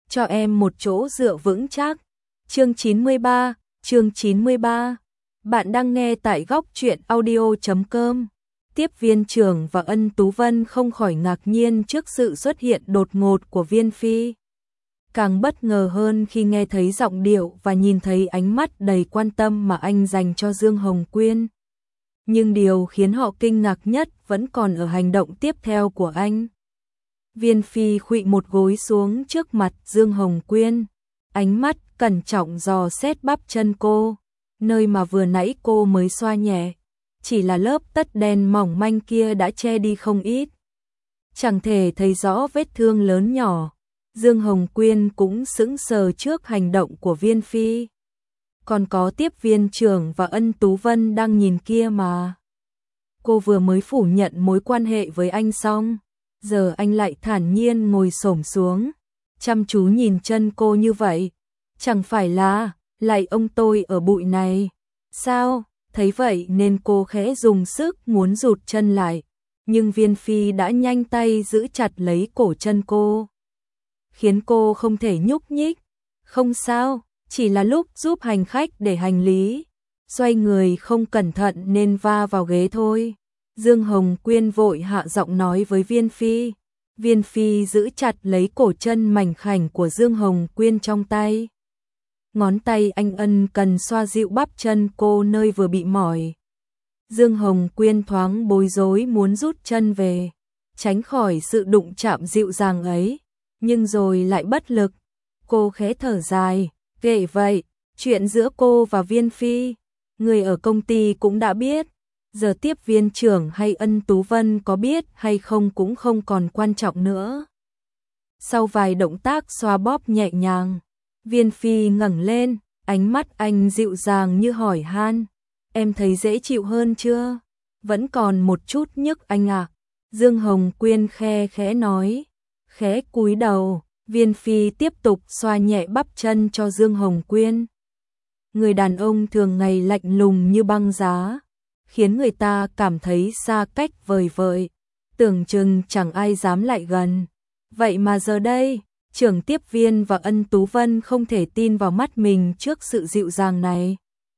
cho em một chỗ dựa vững chắc. Chương 93. Bạn đang nghe tại góc truyện audio.com. Tiếp viên trưởng và Ân Tú Vân không khỏi ngạc nhiên trước sự xuất hiện đột ngột của Viên Phi. Càng bất ngờ hơn khi nghe thấy giọng điệu và nhìn thấy ánh mắt đầy quan tâm mà anh dành cho Dương Hồng Quyên. Nhưng điều khiến họ kinh ngạc nhất vẫn còn ở hành động tiếp theo của anh. Viên Phi khuỵu một gối xuống trước mặt Dương Hồng Quyên, ánh mắt cẩn trọng dò xét bắp chân cô, nơi mà vừa nãy cô mới xoa nhẹ. Chỉ là lớp tất đen mỏng manh kia đã che đi không ít. Chẳng thể thấy rõ vết thương lớn nhỏ. Dương Hồng Quyên cũng sững sờ trước hành động của Viên Phi. Còn có tiếp viên trưởng và Ân Tú Vân đang nhìn kia mà. Cô vừa mới phủ nhận mối quan hệ với anh xong, giờ anh lại thản nhiên ngồi xổm xuống, chăm chú nhìn chân cô như vậy. Chẳng phải là lại ông tôi ở bụi này sao? Thấy vậy nên cô khẽ dùng sức muốn rụt chân lại, nhưng Viên Phi đã nhanh tay giữ chặt lấy cổ chân cô, khiến cô không thể nhúc nhích. Không sao, chỉ là lúc giúp hành khách để hành lý, xoay người không cẩn thận nên va vào ghế thôi. Dương Hồng Quyên vội hạ giọng nói với Viên Phi. Viên Phi giữ chặt lấy cổ chân mảnh khảnh của Dương Hồng Quyên trong tay. Ngón tay anh ân cần xoa dịu bắp chân cô nơi vừa bị mỏi. Dương Hồng Quyên thoáng bối rối muốn rút chân về, tránh khỏi sự đụng chạm dịu dàng ấy, nhưng rồi lại bất lực. Cô khẽ thở dài, kệ vậy, chuyện giữa cô và Viên Phi, người ở công ty cũng đã biết. Giờ tiếp viên trưởng hay Ân Tú Vân có biết hay không cũng không còn quan trọng nữa. Sau vài động tác xoa bóp nhẹ nhàng, Viên Phi ngẩng lên, ánh mắt anh dịu dàng như hỏi han. Em thấy dễ chịu hơn chưa? Vẫn còn một chút nhức anh ạ. Dương Hồng Quyên khẽ nói. Khẽ cúi đầu, Viên Phi tiếp tục xoa nhẹ bắp chân cho Dương Hồng Quyên. Người đàn ông thường ngày lạnh lùng như băng giá, khiến người ta cảm thấy xa cách vời vợi, tưởng chừng chẳng ai dám lại gần. Vậy mà giờ đây, trưởng tiếp viên và Ân Tú Vân không thể tin vào mắt mình trước sự dịu dàng này.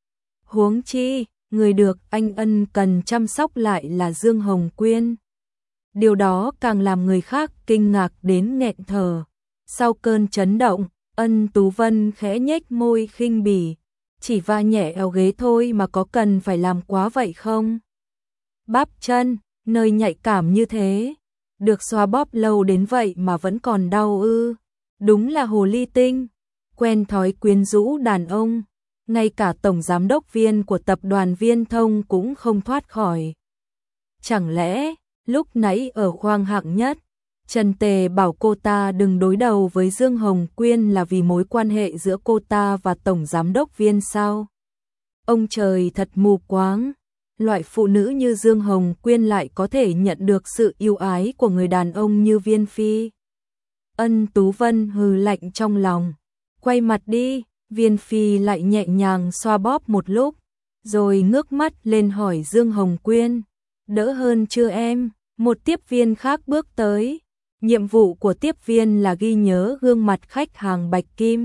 Huống chi, người được anh ân cần chăm sóc lại là Dương Hồng Quyên. Điều đó càng làm người khác kinh ngạc đến nghẹn thở. Sau cơn chấn động, Ân Tú Vân khẽ nhếch môi khinh bỉ. Chỉ va nhẹ eo ghế thôi mà có cần phải làm quá vậy không? Bắp chân, nơi nhạy cảm như thế, được xoa bóp lâu đến vậy mà vẫn còn đau ư? Đúng là hồ ly tinh, quen thói quyến rũ đàn ông. Ngay cả tổng giám đốc Viên của tập đoàn Viên Thông cũng không thoát khỏi. Chẳng lẽ, lúc nãy ở khoang hạng nhất, Trần Tề bảo cô ta đừng đối đầu với Dương Hồng Quyên là vì mối quan hệ giữa cô ta và tổng giám đốc Viên sao? Ông trời thật mù quáng, loại phụ nữ như Dương Hồng Quyên lại có thể nhận được sự yêu ái của người đàn ông như Viên Phi. Ân Tú Vân hừ lạnh trong lòng, quay mặt đi. Viên Phi lại nhẹ nhàng xoa bóp một lúc, rồi ngước mắt lên hỏi Dương Hồng Quyên. Đỡ hơn chưa em? Một tiếp viên khác bước tới. Nhiệm vụ của tiếp viên là ghi nhớ gương mặt khách hàng bạch kim.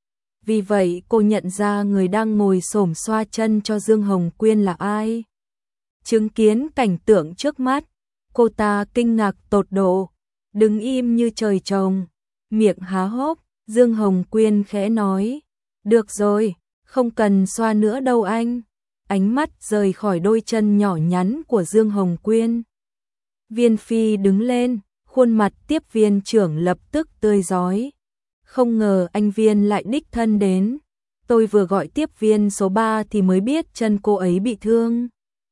Vì vậy cô nhận ra người đang ngồi xổm xoa chân cho Dương Hồng Quyên là ai. Chứng kiến cảnh tượng trước mắt, cô ta kinh ngạc tột độ, đứng im như trời trồng, miệng há hốc. Dương Hồng Quyên khẽ nói. Được rồi, không cần xoa nữa đâu anh. Ánh mắt rời khỏi đôi chân nhỏ nhắn của Dương Hồng Quyên. Viên Phi đứng lên, khuôn mặt tiếp viên trưởng lập tức tươi rói. Không ngờ anh Viên lại đích thân đến. Tôi vừa gọi tiếp viên số 3 thì mới biết chân cô ấy bị thương,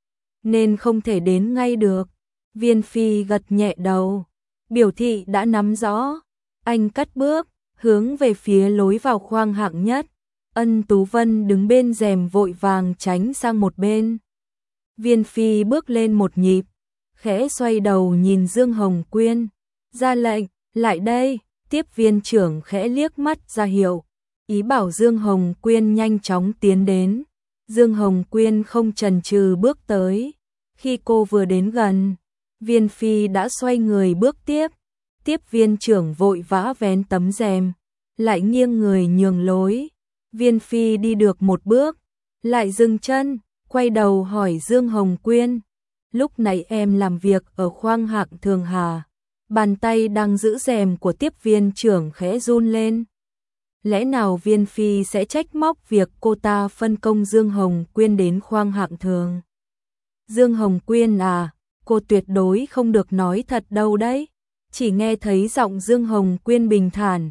nên không thể đến ngay được. Viên Phi gật nhẹ đầu, biểu thị đã nắm rõ. Anh cất bước, hướng về phía lối vào khoang hạng nhất. Ân Tú Vân đứng bên rèm vội vàng tránh sang một bên. Viên Phi bước lên một nhịp, khẽ xoay đầu nhìn Dương Hồng Quyên, ra lệnh, lại đây. Tiếp viên trưởng khẽ liếc mắt ra hiệu, ý bảo Dương Hồng Quyên nhanh chóng tiến đến. Dương Hồng Quyên không chần chừ bước tới. Khi cô vừa đến gần, Viên Phi đã xoay người bước tiếp. Tiếp viên trưởng vội vã vén tấm rèm, lại nghiêng người nhường lối. Viên Phi đi được một bước, lại dừng chân, quay đầu hỏi Dương Hồng Quyên. Lúc nãy em làm việc ở khoang hạng thường hà, bàn tay đang giữ rèm của tiếp viên trưởng khẽ run lên. Lẽ nào Viên Phi sẽ trách móc việc cô ta phân công Dương Hồng Quyên đến khoang hạng thường? Dương Hồng Quyên à, cô tuyệt đối không được nói thật đâu đấy. Chỉ nghe thấy giọng Dương Hồng Quyên bình thản.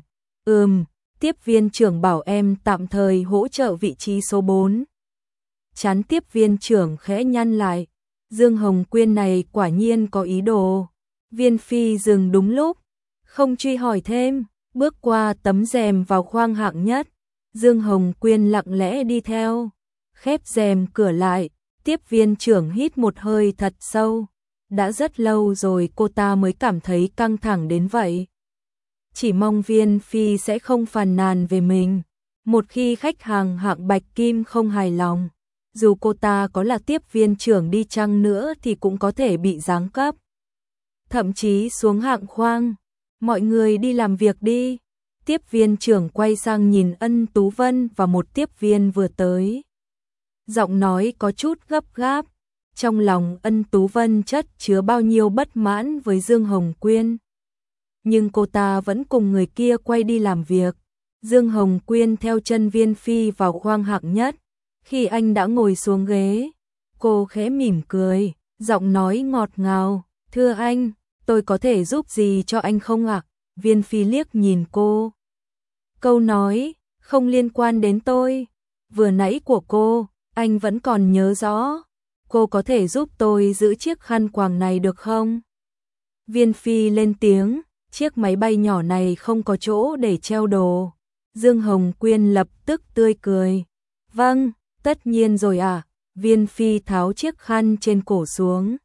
Tiếp viên trưởng bảo em tạm thời hỗ trợ vị trí số 4. Chán tiếp viên trưởng khẽ nhăn lại. Dương Hồng Quyên này quả nhiên có ý đồ. Viên Phi dừng đúng lúc, không truy hỏi thêm, bước qua tấm rèm vào khoang hạng nhất. Dương Hồng Quyên lặng lẽ đi theo, khép rèm cửa lại. Tiếp viên trưởng hít một hơi thật sâu. Đã rất lâu rồi cô ta mới cảm thấy căng thẳng đến vậy. Chỉ mong Viên Phi sẽ không phàn nàn về mình. Một khi khách hàng hạng bạch kim không hài lòng, dù cô ta có là tiếp viên trưởng đi chăng nữa thì cũng có thể bị giáng cấp. Thậm chí xuống hạng khoang. Mọi người đi làm việc đi. Tiếp viên trưởng quay sang nhìn Ân Tú Vân và một tiếp viên vừa tới. Giọng nói có chút gấp gáp. Trong lòng Ân Tú Vân chất chứa bao nhiêu bất mãn với Dương Hồng Quyên. Nhưng cô ta vẫn cùng người kia quay đi làm việc. Dương Hồng Quyên theo chân Viên Phi vào khoang hạng nhất. Khi anh đã ngồi xuống ghế, cô khẽ mỉm cười, giọng nói ngọt ngào. Thưa anh, tôi có thể giúp gì cho anh không ạ? Viên Phi liếc nhìn cô. Câu nói, không liên quan đến tôi. Vừa nãy của cô, anh vẫn còn nhớ rõ. Cô có thể giúp tôi giữ chiếc khăn quàng này được không? Viên Phi lên tiếng, chiếc máy bay nhỏ này không có chỗ để treo đồ. Dương Hồng Quyên lập tức tươi cười. Vâng, tất nhiên rồi ạ. Viên Phi tháo chiếc khăn trên cổ xuống,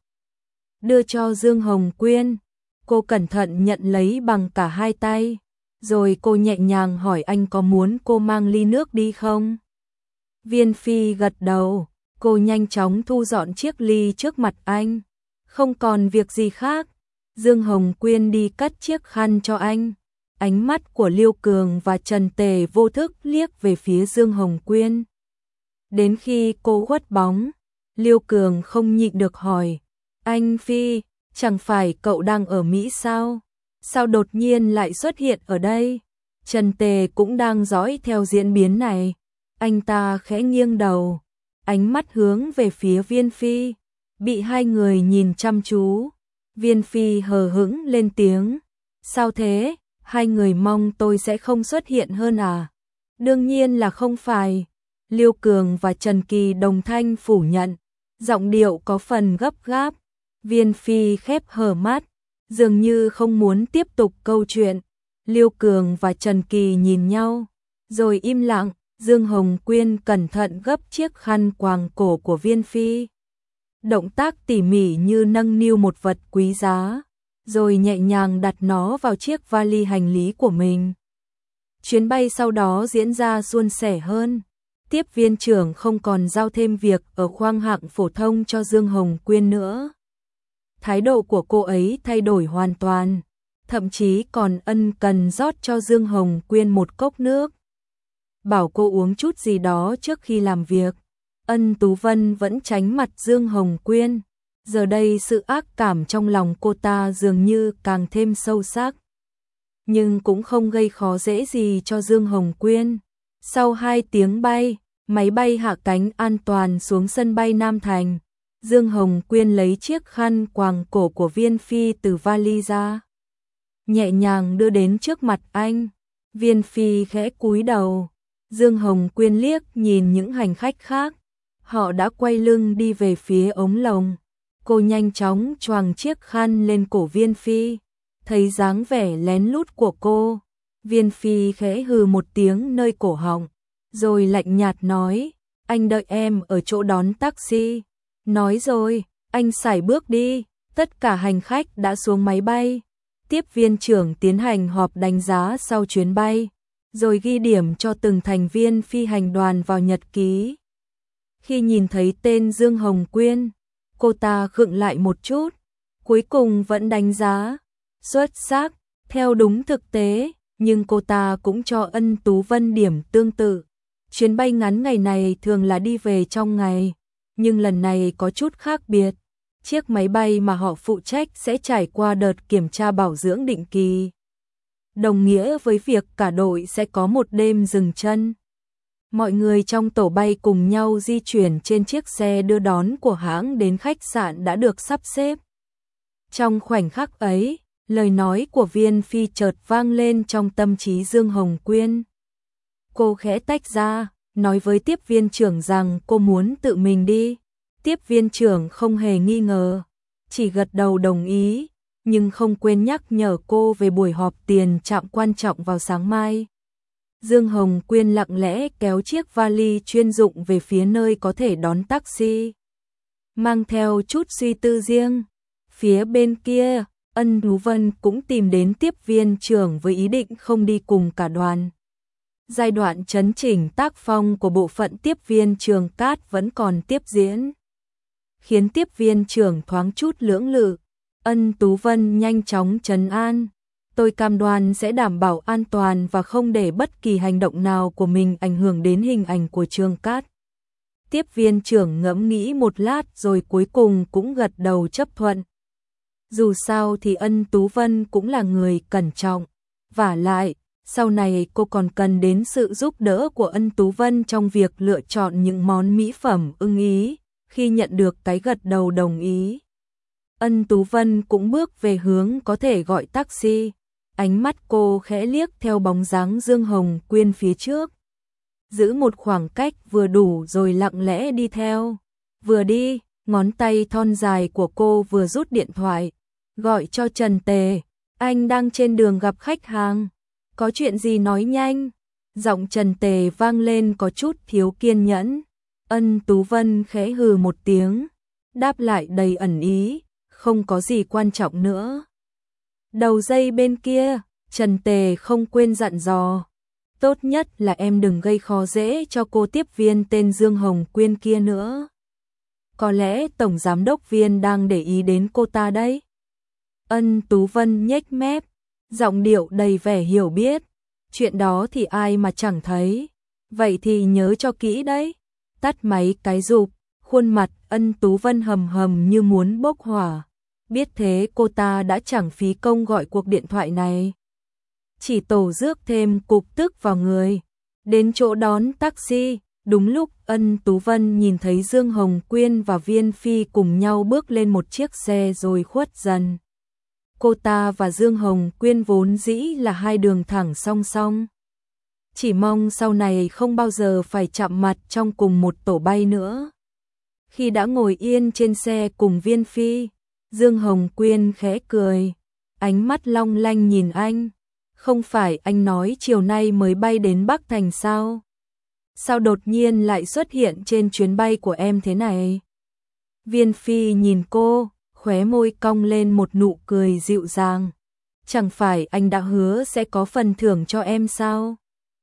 đưa cho Dương Hồng Quyên. Cô cẩn thận nhận lấy bằng cả hai tay. Rồi cô nhẹ nhàng hỏi anh có muốn cô mang ly nước đi không? Viên Phi gật đầu. Cô nhanh chóng thu dọn chiếc ly trước mặt anh. Không còn việc gì khác. Dương Hồng Quyên đi cất chiếc khăn cho anh. Ánh mắt của Liêu Cường và Trần Tề vô thức liếc về phía Dương Hồng Quyên. Đến khi cô khuất bóng, Liêu Cường không nhịn được hỏi. Anh Phi, chẳng phải cậu đang ở Mỹ sao? Sao đột nhiên lại xuất hiện ở đây? Trần Tề cũng đang dõi theo diễn biến này. Anh ta khẽ nghiêng đầu, ánh mắt hướng về phía Viên Phi. Bị hai người nhìn chăm chú, Viên Phi hờ hững lên tiếng. Sao thế? Hai người mong tôi sẽ không xuất hiện hơn à? Đương nhiên là không phải. Liêu Cường và Trần Kỳ đồng thanh phủ nhận, giọng điệu có phần gấp gáp. Viên Phi khép hờ mắt, dường như không muốn tiếp tục câu chuyện. Liêu Cường và Trần Kỳ nhìn nhau, rồi im lặng. Dương Hồng Quyên cẩn thận gấp chiếc khăn quàng cổ của Viên Phi. Động tác tỉ mỉ như nâng niu một vật quý giá, rồi nhẹ nhàng đặt nó vào chiếc vali hành lý của mình. Chuyến bay sau đó diễn ra suôn sẻ hơn. Tiếp viên trưởng không còn giao thêm việc ở khoang hạng phổ thông cho Dương Hồng Quyên nữa. Thái độ của cô ấy thay đổi hoàn toàn, thậm chí còn ân cần rót cho Dương Hồng Quyên một cốc nước. Bảo cô uống chút gì đó trước khi làm việc. Ân Tú Vân vẫn tránh mặt Dương Hồng Quyên. Giờ đây sự ác cảm trong lòng cô ta dường như càng thêm sâu sắc. Nhưng cũng không gây khó dễ gì cho Dương Hồng Quyên. Sau 2 tiếng bay, máy bay hạ cánh an toàn xuống sân bay Nam Thành. Dương Hồng Quyên lấy chiếc khăn quàng cổ của Viên Phi từ vali ra, nhẹ nhàng đưa đến trước mặt anh. Viên Phi khẽ cúi đầu. Dương Hồng Quyên liếc nhìn những hành khách khác. Họ đã quay lưng đi về phía ống lồng. Cô nhanh chóng choàng chiếc khăn lên cổ Viên Phi. Thấy dáng vẻ lén lút của cô, Viên Phi khẽ hừ một tiếng nơi cổ họng, rồi lạnh nhạt nói, anh đợi em ở chỗ đón taxi. Nói rồi, anh sải bước đi. Tất cả hành khách đã xuống máy bay. Tiếp viên trưởng tiến hành họp đánh giá sau chuyến bay, rồi ghi điểm cho từng thành viên phi hành đoàn vào nhật ký. Khi nhìn thấy tên Dương Hồng Quyên, cô ta khựng lại một chút, cuối cùng vẫn đánh giá xuất sắc, theo đúng thực tế, nhưng cô ta cũng cho Ân Tú Vân điểm tương tự. Chuyến bay ngắn ngày này thường là đi về trong ngày, nhưng lần này có chút khác biệt. Chiếc máy bay mà họ phụ trách sẽ trải qua đợt kiểm tra bảo dưỡng định kỳ, đồng nghĩa với việc cả đội sẽ có một đêm dừng chân. Mọi người trong tổ bay cùng nhau di chuyển trên chiếc xe đưa đón của hãng đến khách sạn đã được sắp xếp. Trong khoảnh khắc ấy, lời nói của Viên Phi chợt vang lên trong tâm trí Dương Hồng Quyên. Cô khẽ tách ra, nói với tiếp viên trưởng rằng cô muốn tự mình đi. Tiếp viên trưởng không hề nghi ngờ, chỉ gật đầu đồng ý, nhưng không quên nhắc nhở cô về buổi họp tiền trạm quan trọng vào sáng mai. Dương Hồng Quyên lặng lẽ kéo chiếc vali chuyên dụng về phía nơi có thể đón taxi. Mang theo chút suy tư riêng, phía bên kia, Ân Tú Vân cũng tìm đến tiếp viên trưởng với ý định không đi cùng cả đoàn. Giai đoạn chấn chỉnh tác phong của bộ phận tiếp viên Trường Cát vẫn còn tiếp diễn, khiến tiếp viên trưởng thoáng chút lưỡng lự. Ân Tú Vân nhanh chóng trấn an. Tôi cam đoan sẽ đảm bảo an toàn và không để bất kỳ hành động nào của mình ảnh hưởng đến hình ảnh của Trường Cát. Tiếp viên trưởng ngẫm nghĩ một lát rồi cuối cùng cũng gật đầu chấp thuận. Dù sao thì Ân Tú Vân cũng là người cẩn trọng. Vả lại, sau này cô còn cần đến sự giúp đỡ của Ân Tú Vân trong việc lựa chọn những món mỹ phẩm ưng ý. Khi nhận được cái gật đầu đồng ý, Ân Tú Vân cũng bước về hướng có thể gọi taxi. Ánh mắt cô khẽ liếc theo bóng dáng Dương Hồng Quyên phía trước, giữ một khoảng cách vừa đủ rồi lặng lẽ đi theo. Vừa đi, ngón tay thon dài của cô vừa rút điện thoại, gọi cho Trần Tề. Anh đang trên đường gặp khách hàng, có chuyện gì nói nhanh. Giọng Trần Tề vang lên có chút thiếu kiên nhẫn. Ân Tú Vân khẽ hừ một tiếng, đáp lại đầy ẩn ý, không có gì quan trọng nữa. Đầu dây bên kia, Trần Tề không quên dặn dò, tốt nhất là em đừng gây khó dễ cho cô tiếp viên tên Dương Hồng Quyên kia nữa. Có lẽ Tổng Giám đốc Viên đang để ý đến cô ta đấy. Ân Tú Vân nhếch mép, giọng điệu đầy vẻ hiểu biết. Chuyện đó thì ai mà chẳng thấy. Vậy thì nhớ cho kỹ đấy. Tắt máy cái rụp, khuôn mặt Ân Tú Vân hầm hầm như muốn bốc hỏa. Biết thế cô ta đã chẳng phí công gọi cuộc điện thoại này, chỉ tổ rước thêm cục tức vào người. Đến chỗ đón taxi, đúng lúc Ân Tú Vân nhìn thấy Dương Hồng Quyên và Viên Phi cùng nhau bước lên một chiếc xe rồi khuất dần. Cô ta và Dương Hồng Quyên vốn dĩ là hai đường thẳng song song. Chỉ mong sau này không bao giờ phải chạm mặt trong cùng một tổ bay nữa. Khi đã ngồi yên trên xe cùng Viên Phi, Dương Hồng Quyên khẽ cười, ánh mắt long lanh nhìn anh. Không phải anh nói chiều nay mới bay đến Bắc Thành sao? Sao đột nhiên lại xuất hiện trên chuyến bay của em thế này? Viên Phi nhìn cô, khóe môi cong lên một nụ cười dịu dàng. Chẳng phải anh đã hứa sẽ có phần thưởng cho em sao?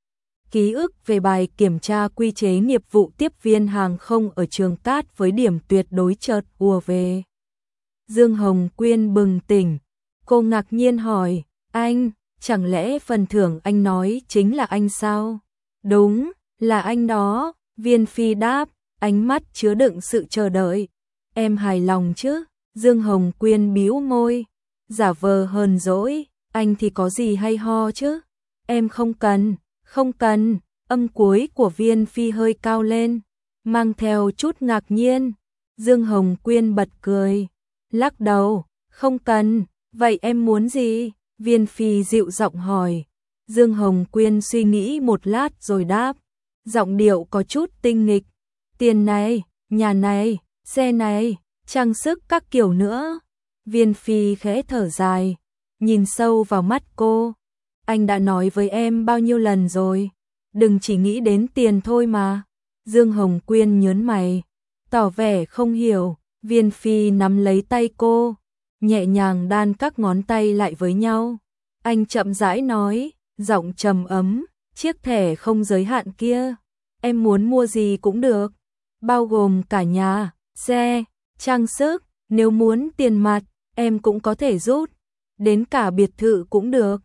Ký ức về bài kiểm tra quy chế nghiệp vụ tiếp viên hàng không ở Trường Cát với điểm tuyệt đối chợt ùa về. Dương Hồng Quyên bừng tỉnh, cô ngạc nhiên hỏi, anh, chẳng lẽ phần thưởng anh nói chính là anh sao? Đúng, là anh đó, Viên Phi đáp, ánh mắt chứa đựng sự chờ đợi. Em hài lòng chứ? Dương Hồng Quyên bĩu môi, giả vờ hờn dỗi, anh thì có gì hay ho chứ? Em không cần, không cần. Âm cuối của Viên Phi hơi cao lên, mang theo chút ngạc nhiên. Dương Hồng Quyên bật cười, lắc đầu, không cần. Vậy em muốn gì? Viên Phi dịu giọng hỏi. Dương Hồng Quyên suy nghĩ một lát rồi đáp, giọng điệu có chút tinh nghịch. Tiền này, nhà này, xe này, trang sức các kiểu nữa. Viên Phi khẽ thở dài, nhìn sâu vào mắt cô. Anh đã nói với em bao nhiêu lần rồi, đừng chỉ nghĩ đến tiền thôi mà. Dương Hồng Quyên nhớn mày, tỏ vẻ không hiểu. Viên Phi nắm lấy tay cô, nhẹ nhàng đan các ngón tay lại với nhau. Anh chậm rãi nói, giọng trầm ấm, chiếc thẻ không giới hạn kia, em muốn mua gì cũng được, bao gồm cả nhà, xe, trang sức, nếu muốn tiền mặt, em cũng có thể rút, đến cả biệt thự cũng được.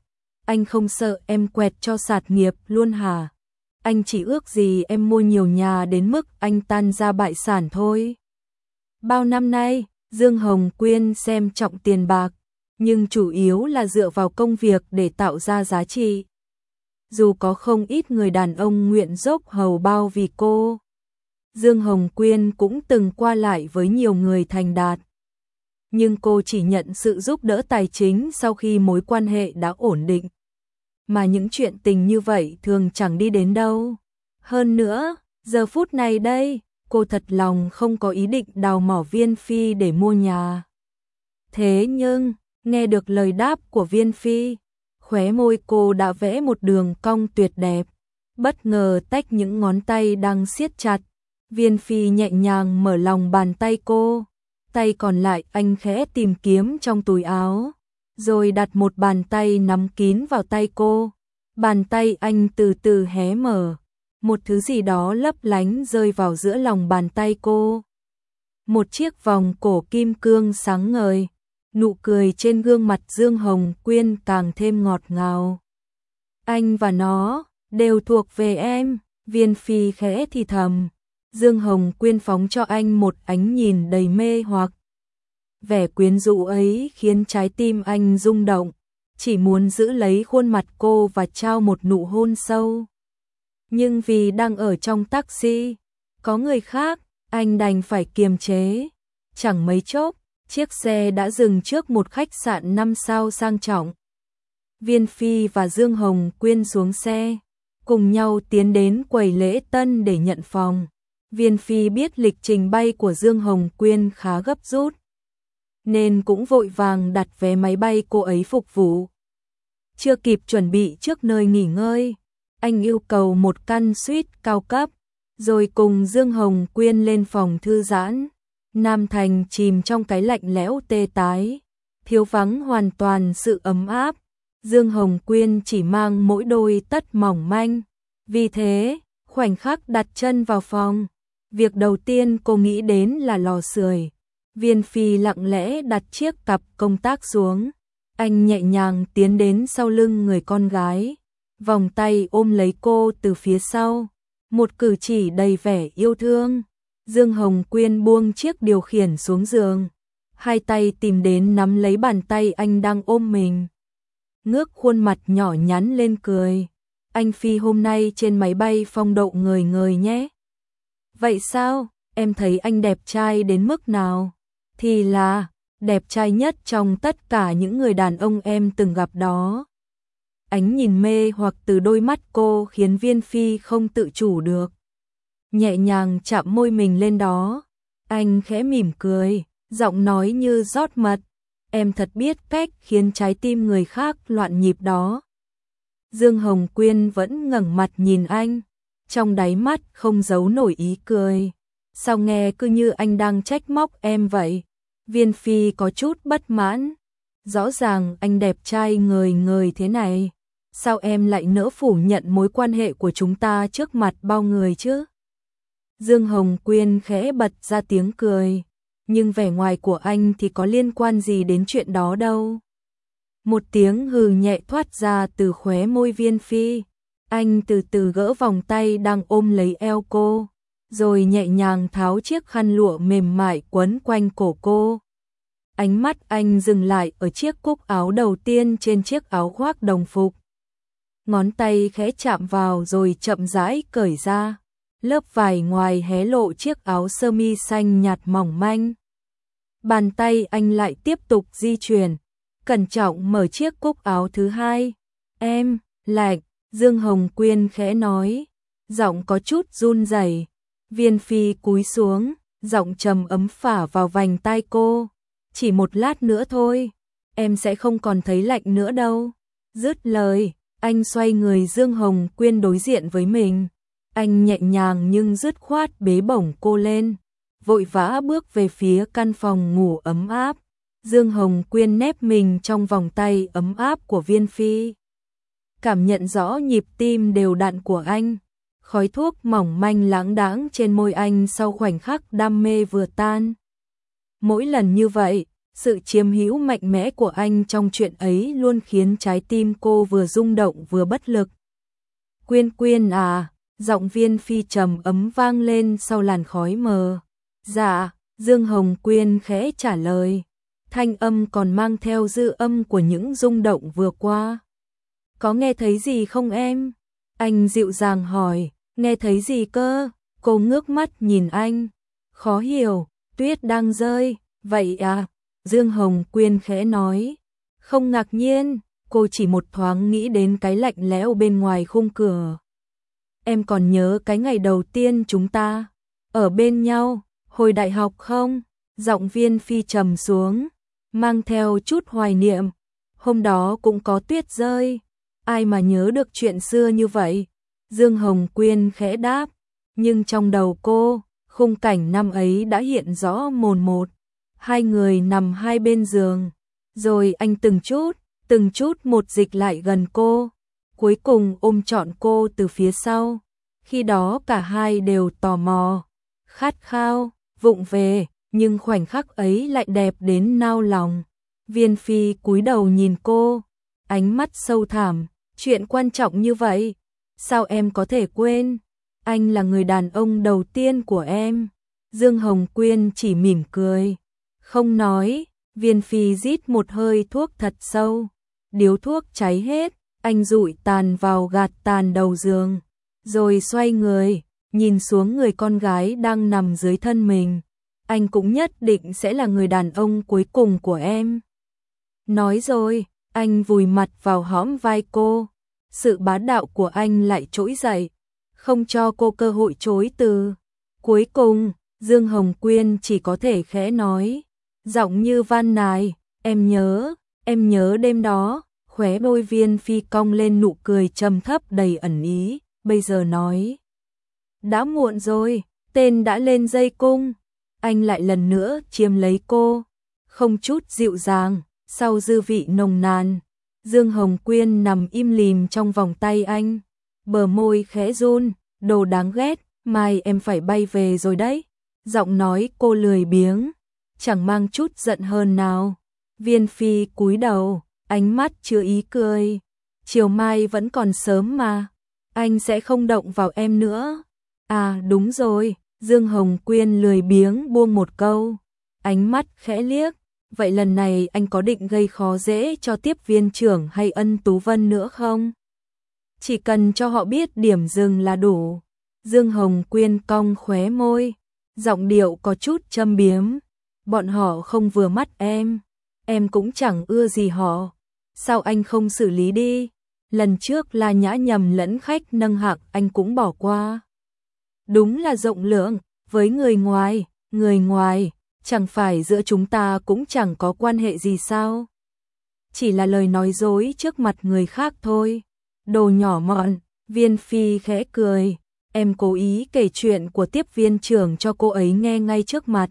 Anh không sợ em quẹt cho sạt nghiệp luôn hả? Anh chỉ ước gì em mua nhiều nhà đến mức anh tan ra bại sản thôi. Bao năm nay, Dương Hồng Quyên xem trọng tiền bạc, nhưng chủ yếu là dựa vào công việc để tạo ra giá trị. Dù có không ít người đàn ông nguyện dốc hầu bao vì cô, Dương Hồng Quyên cũng từng qua lại với nhiều người thành đạt. Nhưng cô chỉ nhận sự giúp đỡ tài chính sau khi mối quan hệ đã ổn định. Mà những chuyện tình như vậy thường chẳng đi đến đâu. Hơn nữa, giờ phút này đây, cô thật lòng không có ý định đào mỏ Viên Phi để mua nhà. Thế nhưng, nghe được lời đáp của Viên Phi, khóe môi cô đã vẽ một đường cong tuyệt đẹp, bất ngờ tách những ngón tay đang siết chặt. Viên Phi nhẹ nhàng mở lòng bàn tay cô, tay còn lại anh khẽ tìm kiếm trong túi áo, rồi đặt một bàn tay nắm kín vào tay cô. Bàn tay anh từ từ hé mở, một thứ gì đó lấp lánh rơi vào giữa lòng bàn tay cô. Một chiếc vòng cổ kim cương sáng ngời, nụ cười trên gương mặt Dương Hồng Quyên càng thêm ngọt ngào. Anh và nó đều thuộc về em, Viên Phi khẽ thì thầm. Dương Hồng Quyên phóng cho anh một ánh nhìn đầy mê hoặc. Vẻ quyến rũ ấy khiến trái tim anh rung động, chỉ muốn giữ lấy khuôn mặt cô và trao một nụ hôn sâu. Nhưng vì đang ở trong taxi, có người khác, anh đành phải kiềm chế. Chẳng mấy chốc, chiếc xe đã dừng trước một khách sạn 5 sao sang trọng. Viên Phi và Dương Hồng Quyên xuống xe, cùng nhau tiến đến quầy lễ tân để nhận phòng. Viên Phi biết lịch trình bay của Dương Hồng Quyên khá gấp rút, nên cũng vội vàng đặt vé máy bay cô ấy phục vụ. Chưa kịp chuẩn bị trước nơi nghỉ ngơi, anh yêu cầu một căn suite cao cấp, rồi cùng Dương Hồng Quyên lên phòng thư giãn. Nam Thành chìm trong cái lạnh lẽo tê tái, thiếu vắng hoàn toàn sự ấm áp. Dương Hồng Quyên chỉ mang mỗi đôi tất mỏng manh. Vì thế, khoảnh khắc đặt chân vào phòng, việc đầu tiên cô nghĩ đến là lò sưởi. Viên Phi lặng lẽ đặt chiếc cặp công tác xuống. Anh nhẹ nhàng tiến đến sau lưng người con gái, vòng tay ôm lấy cô từ phía sau, một cử chỉ đầy vẻ yêu thương. Dương Hồng Quyên buông chiếc điều khiển xuống giường, hai tay tìm đến nắm lấy bàn tay anh đang ôm mình. Ngước khuôn mặt nhỏ nhắn lên cười. Anh Phi hôm nay trên máy bay phong độ ngời ngời nhé. Vậy sao, em thấy anh đẹp trai đến mức nào? Thì là, đẹp trai nhất trong tất cả những người đàn ông em từng gặp đó. Ánh nhìn mê hoặc từ đôi mắt cô khiến Viên Phi không tự chủ được. Nhẹ nhàng chạm môi mình lên đó. Anh khẽ mỉm cười, giọng nói như rót mật. Em thật biết cách khiến trái tim người khác loạn nhịp đó. Dương Hồng Quyên vẫn ngẩng mặt nhìn anh, trong đáy mắt không giấu nổi ý cười. Sao nghe cứ như anh đang trách móc em vậy? Viên Phi có chút bất mãn. Rõ ràng anh đẹp trai ngời ngời thế này, sao em lại nỡ phủ nhận mối quan hệ của chúng ta trước mặt bao người chứ? Dương Hồng Quyên khẽ bật ra tiếng cười, nhưng vẻ ngoài của anh thì có liên quan gì đến chuyện đó đâu. Một tiếng hừ nhẹ thoát ra từ khóe môi Viên Phi. Anh từ từ gỡ vòng tay đang ôm lấy eo cô, rồi nhẹ nhàng tháo chiếc khăn lụa mềm mại quấn quanh cổ cô. Ánh mắt anh dừng lại ở chiếc cúc áo đầu tiên trên chiếc áo khoác đồng phục. Ngón tay khẽ chạm vào rồi chậm rãi cởi ra. Lớp vải ngoài hé lộ chiếc áo sơ mi xanh nhạt mỏng manh. Bàn tay anh lại tiếp tục di chuyển, cẩn trọng mở chiếc cúc áo thứ hai. Em, lạnh, Dương Hồng Quyên khẽ nói, giọng có chút run rẩy. Viên Phi cúi xuống, giọng trầm ấm phả vào vành tai cô. Chỉ một lát nữa thôi, em sẽ không còn thấy lạnh nữa đâu. Dứt lời, anh xoay người Dương Hồng Quyên đối diện với mình. Anh nhẹ nhàng nhưng dứt khoát bế bổng cô lên, vội vã bước về phía căn phòng ngủ ấm áp. Dương Hồng Quyên nép mình trong vòng tay ấm áp của Viên Phi, cảm nhận rõ nhịp tim đều đặn của anh. Khói thuốc mỏng manh lãng đãng trên môi anh sau khoảnh khắc đam mê vừa tan. Mỗi lần như vậy, Sự chiếm hữu mạnh mẽ của anh trong chuyện ấy luôn khiến trái tim cô vừa rung động vừa bất lực. Quyên Quyên à, giọng Viên Phi trầm ấm vang lên sau làn khói mờ. Dạ, Dương Hồng Quyên khẽ trả lời, thanh âm còn mang theo dư âm của những rung động vừa qua. Có nghe thấy gì không em? Anh dịu dàng hỏi, nghe thấy gì cơ? Cô ngước mắt nhìn anh, khó hiểu, tuyết đang rơi, vậy à? Dương Hồng Quyên khẽ nói, không ngạc nhiên, cô chỉ một thoáng nghĩ đến cái lạnh lẽo bên ngoài khung cửa. Em còn nhớ cái ngày đầu tiên chúng ta ở bên nhau, hồi đại học không? Giọng Viên Phi trầm xuống, mang theo chút hoài niệm. Hôm đó cũng có tuyết rơi, ai mà nhớ được chuyện xưa như vậy? Dương Hồng Quyên khẽ đáp, nhưng trong đầu cô, khung cảnh năm ấy đã hiện rõ mồn một. Hai người nằm hai bên giường, rồi anh từng chút một dịch lại gần cô, cuối cùng ôm trọn cô từ phía sau. Khi đó cả hai đều tò mò, khát khao, vụng về, nhưng khoảnh khắc ấy lại đẹp đến nao lòng. Viên Phi cúi đầu nhìn cô, ánh mắt sâu thẳm, chuyện quan trọng như vậy, sao em có thể quên? Anh là người đàn ông đầu tiên của em. Dương Hồng Quyên chỉ mỉm cười, không nói. Viên Phi rít một hơi thuốc thật sâu, điếu thuốc cháy hết, anh dụi tàn vào gạt tàn đầu giường, rồi xoay người, nhìn xuống người con gái đang nằm dưới thân mình. Anh cũng nhất định sẽ là người đàn ông cuối cùng của em. Nói rồi, anh vùi mặt vào hõm vai cô, sự bá đạo của anh lại trỗi dậy, không cho cô cơ hội chối từ. Cuối cùng, Dương Hồng Quyên chỉ có thể khẽ nói, giọng như van nài, em nhớ đêm đó. Khóe môi Viên Phi cong lên nụ cười trầm thấp đầy ẩn ý, bây giờ nói. Đã muộn rồi, tên đã lên dây cung. Anh lại lần nữa chiếm lấy cô, không chút dịu dàng, sau dư vị nồng nàn. Dương Hồng Quyên nằm im lìm trong vòng tay anh, bờ môi khẽ run, đồ đáng ghét, mai em phải bay về rồi đấy. Giọng nói cô lười biếng, chẳng mang chút giận hơn nào. Viên Phi cúi đầu, ánh mắt chứa ý cười. Chiều mai vẫn còn sớm mà, anh sẽ không động vào em nữa. À đúng rồi, Dương Hồng Quyên lười biếng buông một câu, ánh mắt khẽ liếc. Vậy lần này anh có định gây khó dễ cho tiếp viên trưởng hay Ân Tú Vân nữa không? Chỉ cần cho họ biết điểm dừng là đủ. Dương Hồng Quyên cong khóe môi, giọng điệu có chút châm biếm. Bọn họ không vừa mắt em cũng chẳng ưa gì họ. Sao anh không xử lý đi? Lần trước là nhã nhầm lẫn khách nâng hạng anh cũng bỏ qua. Đúng là rộng lượng, với người ngoài, chẳng phải giữa chúng ta cũng chẳng có quan hệ gì sao? Chỉ là lời nói dối trước mặt người khác thôi. Đồ nhỏ mọn, Viên Phi khẽ cười, em cố ý kể chuyện của tiếp viên trưởng cho cô ấy nghe ngay trước mặt.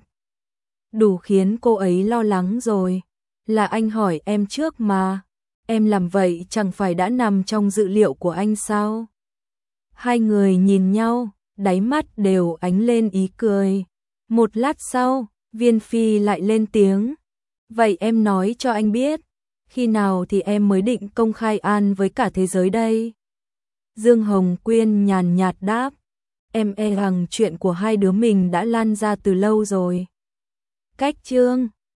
Đủ khiến cô ấy lo lắng rồi, là anh hỏi em trước mà. Em làm vậy chẳng phải đã nằm trong dự liệu của anh sao? Hai người nhìn nhau, đáy mắt đều ánh lên ý cười. Một lát sau, Viên Phi lại lên tiếng. Vậy em nói cho anh biết, khi nào thì em mới định công khai an với cả thế giới đây? Dương Hồng Quyên nhàn nhạt đáp. Em e rằng chuyện của hai đứa mình đã lan ra từ lâu rồi. Cách chương